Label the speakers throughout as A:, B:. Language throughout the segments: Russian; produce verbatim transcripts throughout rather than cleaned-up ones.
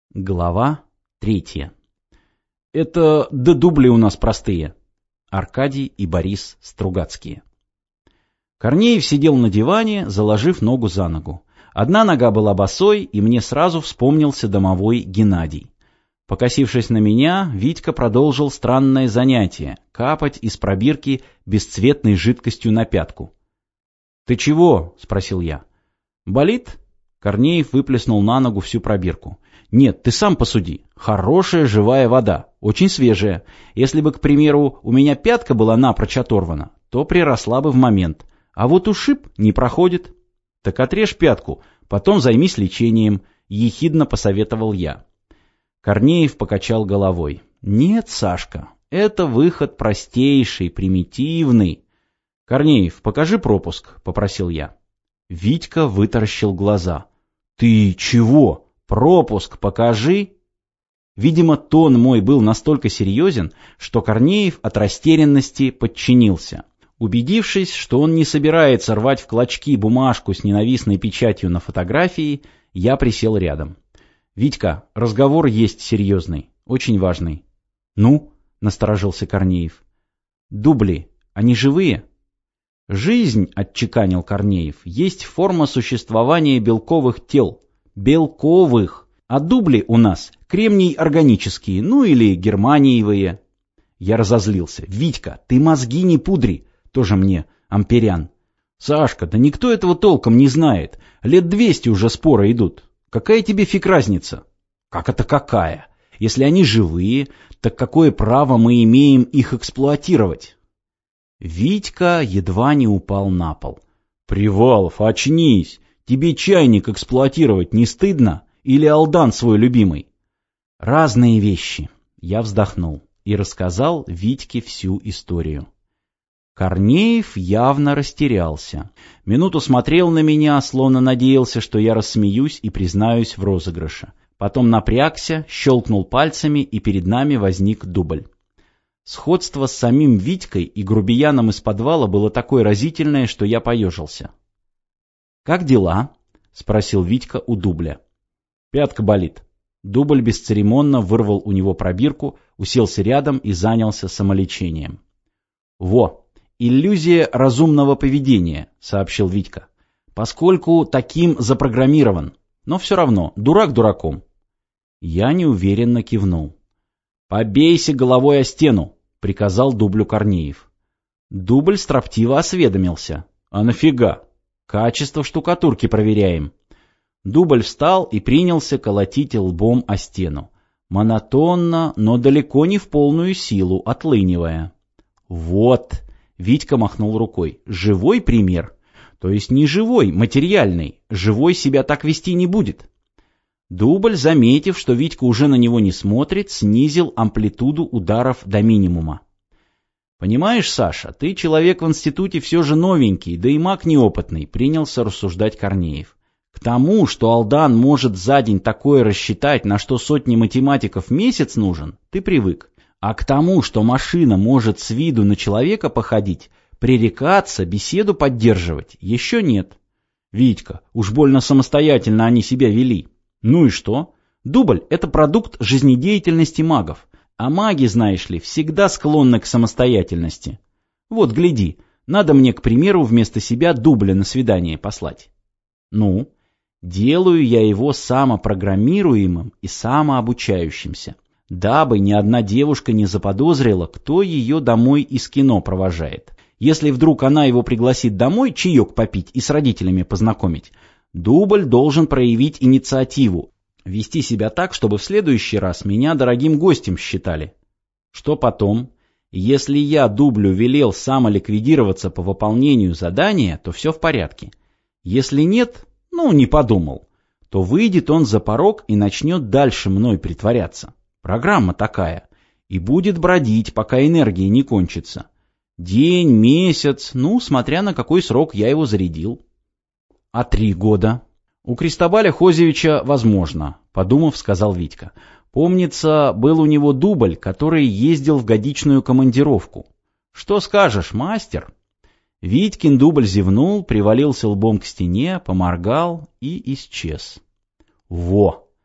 A: Глава третья. Это да дубли у нас простые. Аркадий и Борис Стругацкие. Корнеев сидел на диване, заложив ногу за ногу. Одна нога была босой, и мне сразу вспомнился домовой Геннадий. Покосившись на меня, Витька продолжил странное занятие — капать из пробирки бесцветной жидкостью на пятку. «Ты чего?» — спросил я. «Болит?» Корнеев выплеснул на ногу всю пробирку. «Нет, ты сам посуди. Хорошая живая вода, очень свежая. Если бы, к примеру, у меня пятка была напрочь оторвана, то приросла бы в момент. А вот ушиб не проходит. Так отрежь пятку, потом займись лечением», — ехидно посоветовал я. Корнеев покачал головой. «Нет, Сашка, это выход простейший, примитивный». «Корнеев, покажи пропуск», — попросил я. Витька вытаращил глаза. «Ты чего? Пропуск покажи!» Видимо, тон мой был настолько серьезен, что Корнеев от растерянности подчинился. Убедившись, что он не собирается рвать в клочки бумажку с ненавистной печатью на фотографии, я присел рядом. «Витька, разговор есть серьезный, очень важный». «Ну?» — насторожился Корнеев. «Дубли, они живые?» «Жизнь, — отчеканил Корнеев, — есть форма существования белковых тел. Белковых. А дубли у нас кремний органические, ну или германиевые». Я разозлился. «Витька, ты мозги не пудри!» Тоже мне Амперян. «Сашка, да никто этого толком не знает. Лет двести уже споры идут. Какая тебе фиг разница?» «Как это какая? Если они живые, так какое право мы имеем их эксплуатировать?» Витька едва не упал на пол. «Привалов, очнись! Тебе чайник эксплуатировать не стыдно? Или Алдан свой любимый?» «Разные вещи». Я вздохнул и рассказал Витьке всю историю. Корнеев явно растерялся. Минуту смотрел на меня, словно надеялся, что я рассмеюсь и признаюсь в розыгрыше. Потом напрягся, щелкнул пальцами, и перед нами возник дубль. Сходство с самим Витькой и грубияном из подвала было такое разительное, что я поежился. «Как дела?» — спросил Витька у дубля. «Пятка болит». Дубль бесцеремонно вырвал у него пробирку, уселся рядом и занялся самолечением. «Во, иллюзия разумного поведения», — сообщил Витька. «Поскольку таким запрограммирован. Но все равно, дурак дураком». Я неуверенно кивнул. «Побейся головой о стену», — приказал дублю Корнеев. Дубль строптиво осведомился. «А нафига? Качество штукатурки проверяем». Дубль встал и принялся колотить лбом о стену. Монотонно, но далеко не в полную силу, отлынивая. «Вот», — Витька махнул рукой, — «живой пример. То есть не живой, материальный. Живой себя так вести не будет». Дубль, заметив, что Витька уже на него не смотрит, снизил амплитуду ударов до минимума. «Понимаешь, Саша, ты человек в институте все же новенький, да и маг неопытный», — принялся рассуждать Корнеев. «К тому, что Алдан может за день такое рассчитать, на что сотни математиков месяц нужен, ты привык. А к тому, что машина может с виду на человека походить, пререкаться, беседу поддерживать, еще нет. Витька, уж больно самостоятельно они себя вели». «Ну и что? Дубль — это продукт жизнедеятельности магов, а маги, знаешь ли, всегда склонны к самостоятельности. Вот, гляди, надо мне, к примеру, вместо себя дубля на свидание послать. Ну, делаю я его самопрограммируемым и самообучающимся, дабы ни одна девушка не заподозрила, кто ее домой из кино провожает. Если вдруг она его пригласит домой чаек попить и с родителями познакомить, дубль должен проявить инициативу, вести себя так, чтобы в следующий раз меня дорогим гостем считали. Что потом? Если я дублю велел самоликвидироваться по выполнению задания, то все в порядке. Если нет, ну, не подумал, то выйдет он за порог и начнет дальше мной притворяться. Программа такая. И будет бродить, пока энергия не кончится. День, месяц, ну, смотря на какой срок я его зарядил. «А три года?» «У Кристобаля Хозевича возможно», — подумав, сказал Витька. «Помнится, был у него дубль, который ездил в годичную командировку. Что скажешь, мастер?» Витькин дубль зевнул, привалился лбом к стене, поморгал и исчез. «Во!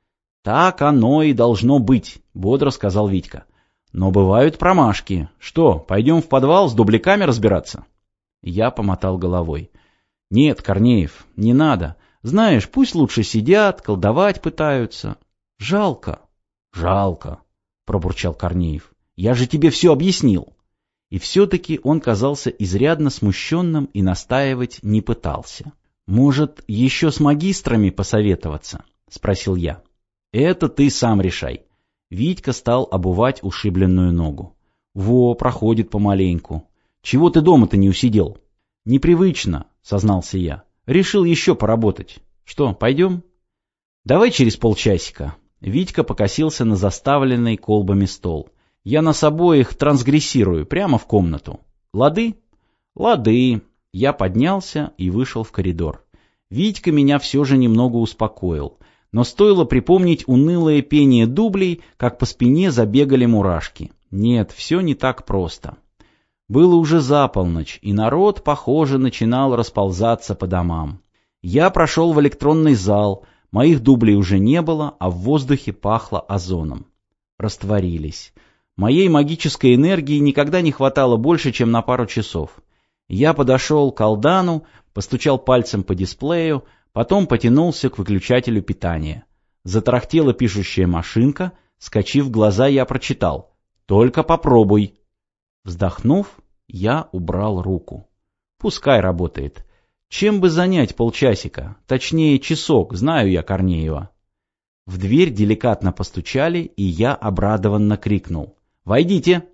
A: Так оно и должно быть, бодро сказал Витька. Но бывают промашки. Что, пойдем в подвал с дубликами разбираться? Я помотал головой. Нет, Корнеев, не надо. Знаешь, пусть лучше сидят, колдовать пытаются. Жалко. Жалко, пробурчал Корнеев. Я же тебе все объяснил. И все-таки он казался изрядно смущенным и настаивать не пытался. «Может, еще с магистрами посоветоваться?» — спросил я. «Это ты сам решай». Витька стал обувать ушибленную ногу. «Во, проходит помаленьку. Чего ты дома-то не усидел?» «Непривычно», — сознался я. «Решил еще поработать. Что, пойдем?» «Давай через полчасика». Витька покосился на заставленный колбами стол. «Я нас обоих трансгрессирую прямо в комнату. Лады?» «Лады». Я поднялся и вышел в коридор. Витька меня все же немного успокоил. Но стоило припомнить унылое пение дублей, как по спине забегали мурашки. Нет, все не так просто. Было уже за полночь, и народ, похоже, начинал расползаться по домам. Я прошел в электронный зал, моих дублей уже не было, а в воздухе пахло озоном. Растворились. Моей магической энергии никогда не хватало больше, чем на пару часов. Я подошел к Алдану, постучал пальцем по дисплею, потом потянулся к выключателю питания. Затарахтела пишущая машинка, скочив глаза, я прочитал: «Только попробуй». Вздохнув, я убрал руку. Пускай работает. Чем бы занять полчасика, точнее часок, знаю я Корнеева. В дверь деликатно постучали, и я обрадованно крикнул: «Войдите!»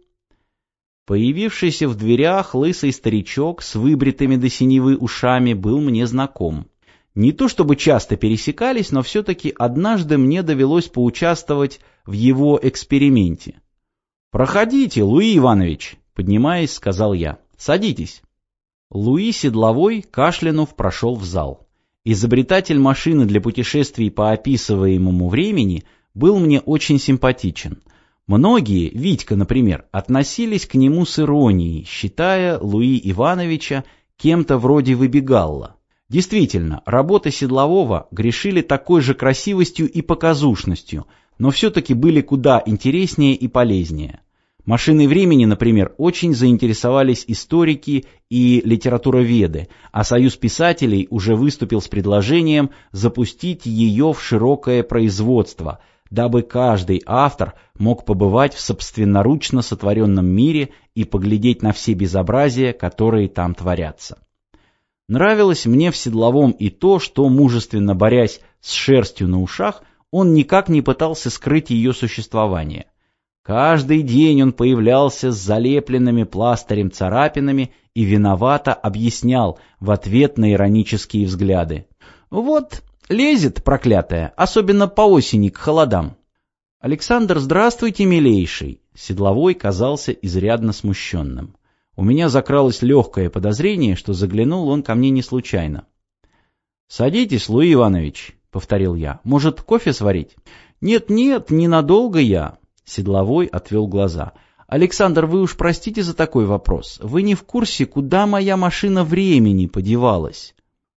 A: Появившийся в дверях лысый старичок с выбритыми до синевы ушами был мне знаком. Не то чтобы часто пересекались, но все-таки однажды мне довелось поучаствовать в его эксперименте. «Проходите, Луи Иванович», — поднимаясь, сказал я. «Садитесь». Луи Седловой, кашлянув, прошел в зал. Изобретатель машины для путешествий по описываемому времени был мне очень симпатичен. Многие, Витька, например, относились к нему с иронией, считая Луи Ивановича кем-то вроде выбегалла. Действительно, работы Седлового грешили такой же красивостью и показушностью, но все-таки были куда интереснее и полезнее. Машиной времени, например, очень заинтересовались историки и литературоведы, а Союз писателей уже выступил с предложением запустить ее в широкое производство, дабы каждый автор мог побывать в собственноручно сотворенном мире и поглядеть на все безобразия, которые там творятся. Нравилось мне в Седловом и то, что, мужественно борясь с шерстью на ушах, он никак не пытался скрыть ее существование. Каждый день он появлялся с залепленными пластырем царапинами и виновато объяснял в ответ на иронические взгляды. «Вот, лезет, проклятая, особенно по осени к холодам». «Александр, здравствуйте, милейший!» Седловой казался изрядно смущенным. У меня закралось легкое подозрение, что заглянул он ко мне не случайно. «Садитесь, Луи Иванович», — повторил я. «Может, кофе сварить?» «Нет-нет, ненадолго я». Седловой отвел глаза. «Александр, вы уж простите за такой вопрос. Вы не в курсе, куда моя машина времени подевалась?»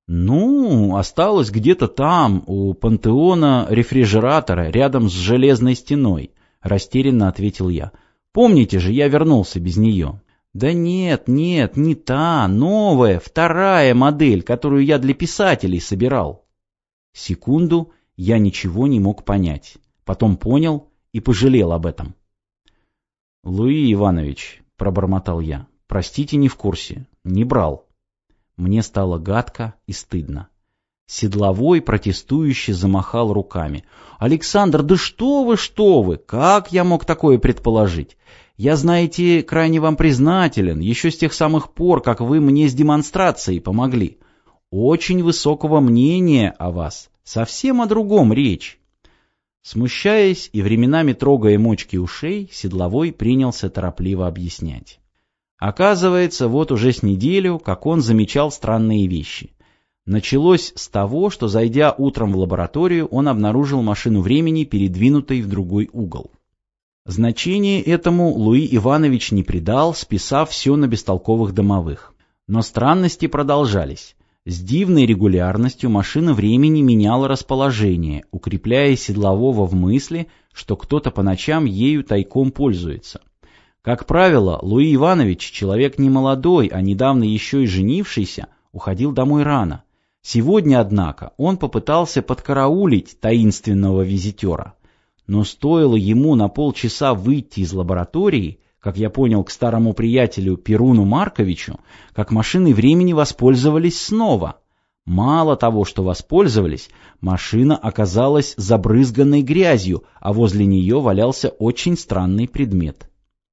A: «Ну, осталось где-то там, у пантеона рефрижератора, рядом с железной стеной», — растерянно ответил я. «Помните же, я вернулся без нее». «Да нет, нет, не та, новая, вторая модель, которую я для писателей собирал». Секунду я ничего не мог понять. Потом понял и пожалел об этом. «Луи Иванович», — пробормотал я, — «простите, не в курсе, не брал». Мне стало гадко и стыдно. Седловой протестующе замахал руками. «Александр, да что вы, что вы! Как я мог такое предположить? Я, знаете, крайне вам признателен, еще с тех самых пор, как вы мне с демонстрацией помогли. Очень высокого мнения о вас, совсем о другом речь». Смущаясь и временами трогая мочки ушей, Седловой принялся торопливо объяснять. Оказывается, вот уже с неделю, как он замечал странные вещи. Началось с того, что, зайдя утром в лабораторию, он обнаружил машину времени, передвинутой в другой угол. Значение этому Луи Иванович не придал, списав все на бестолковых домовых. Но странности продолжались. С дивной регулярностью машина времени меняла расположение, укрепляя седлового в мысли, что кто-то по ночам ею тайком пользуется. Как правило, Луи Иванович, человек не молодой, а недавно еще и женившийся, уходил домой рано. Сегодня, однако, он попытался подкараулить таинственного визитера. Но стоило ему на полчаса выйти из лаборатории, как я понял, к старому приятелю Перуну Марковичу, как машиной времени воспользовались снова. Мало того, что воспользовались, машина оказалась забрызганной грязью, а возле нее валялся очень странный предмет.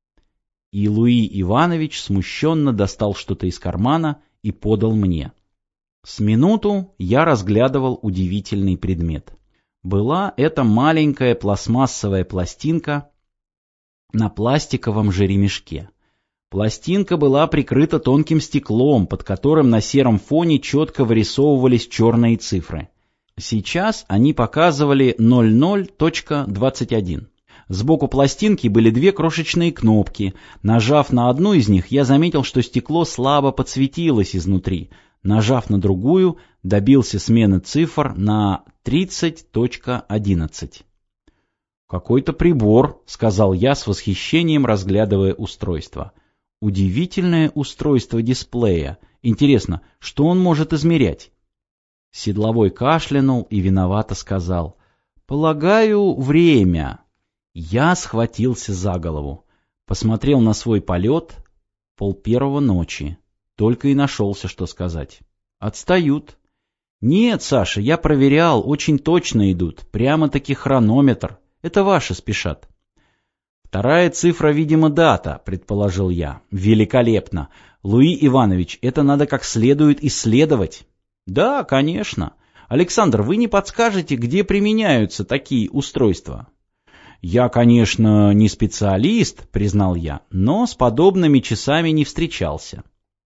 A: И Луи Иванович смущенно достал что-то из кармана и подал мне. С минуту я разглядывал удивительный предмет. Была это маленькая пластмассовая пластинка на пластиковом же ремешке. Пластинка была прикрыта тонким стеклом, под которым на сером фоне четко вырисовывались черные цифры. Сейчас они показывали ноль ноль точка двадцать один. Сбоку пластинки были две крошечные кнопки. Нажав на одну из них, я заметил, что стекло слабо подсветилось изнутри. Нажав на другую, добился смены цифр на тридцать точка одиннадцать. «Какой-то прибор», — сказал я с восхищением, разглядывая устройство. «Удивительное устройство дисплея. Интересно, что он может измерять?» Седловой кашлянул и виновато сказал: «Полагаю, время». Я схватился за голову. Посмотрел на свой полет. Полпервого ночи. Только и нашелся, что сказать. «Отстают». «Нет, Саша, я проверял, очень точно идут. Прямо-таки хронометр. Это ваши спешат». «Вторая цифра, видимо, дата», — предположил я. «Великолепно. Луи Иванович, это надо как следует исследовать». «Да, конечно. Александр, вы не подскажете, где применяются такие устройства?» «Я, конечно, не специалист», — признал я, «но с подобными часами не встречался».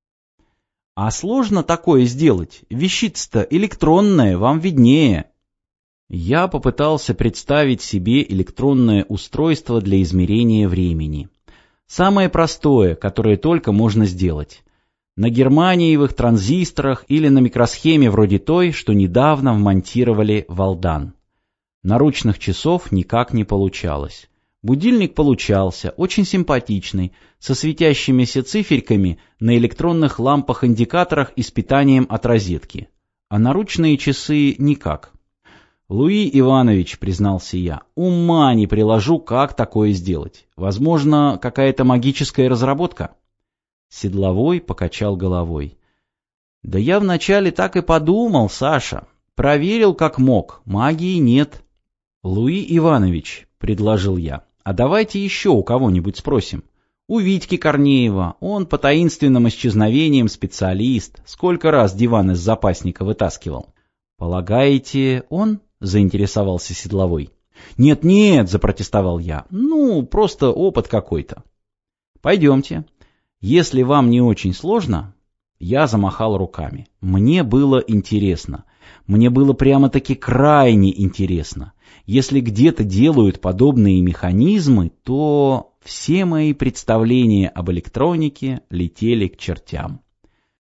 A: «А сложно такое сделать? Вещица-то электронная, вам виднее». Я попытался представить себе электронное устройство для измерения времени. Самое простое, которое только можно сделать. На германиевых транзисторах или на микросхеме вроде той, что недавно вмонтировали в Алдан. Наручных часов никак не получалось. Будильник получался, очень симпатичный, со светящимися циферками на электронных лампах-индикаторах и с питанием от розетки. А наручные часы никак. «Луи Иванович», — признался я, — «ума не приложу, как такое сделать. Возможно, какая-то магическая разработка?» Седловой покачал головой. «Да я вначале так и подумал, Саша. Проверил как мог, магии нет». «Луи Иванович», — предложил я, — «а давайте еще у кого-нибудь спросим. У Витьки Корнеева, он по таинственным исчезновениям специалист, сколько раз диван из запасника вытаскивал». «Полагаете, он?» — заинтересовался Седловой. «Нет-нет», — запротестовал я, — «ну, просто опыт какой-то». «Пойдемте. Если вам не очень сложно...» Я замахал руками. Мне было интересно. Мне было прямо-таки крайне интересно. Если где-то делают подобные механизмы, то все мои представления об электронике летели к чертям.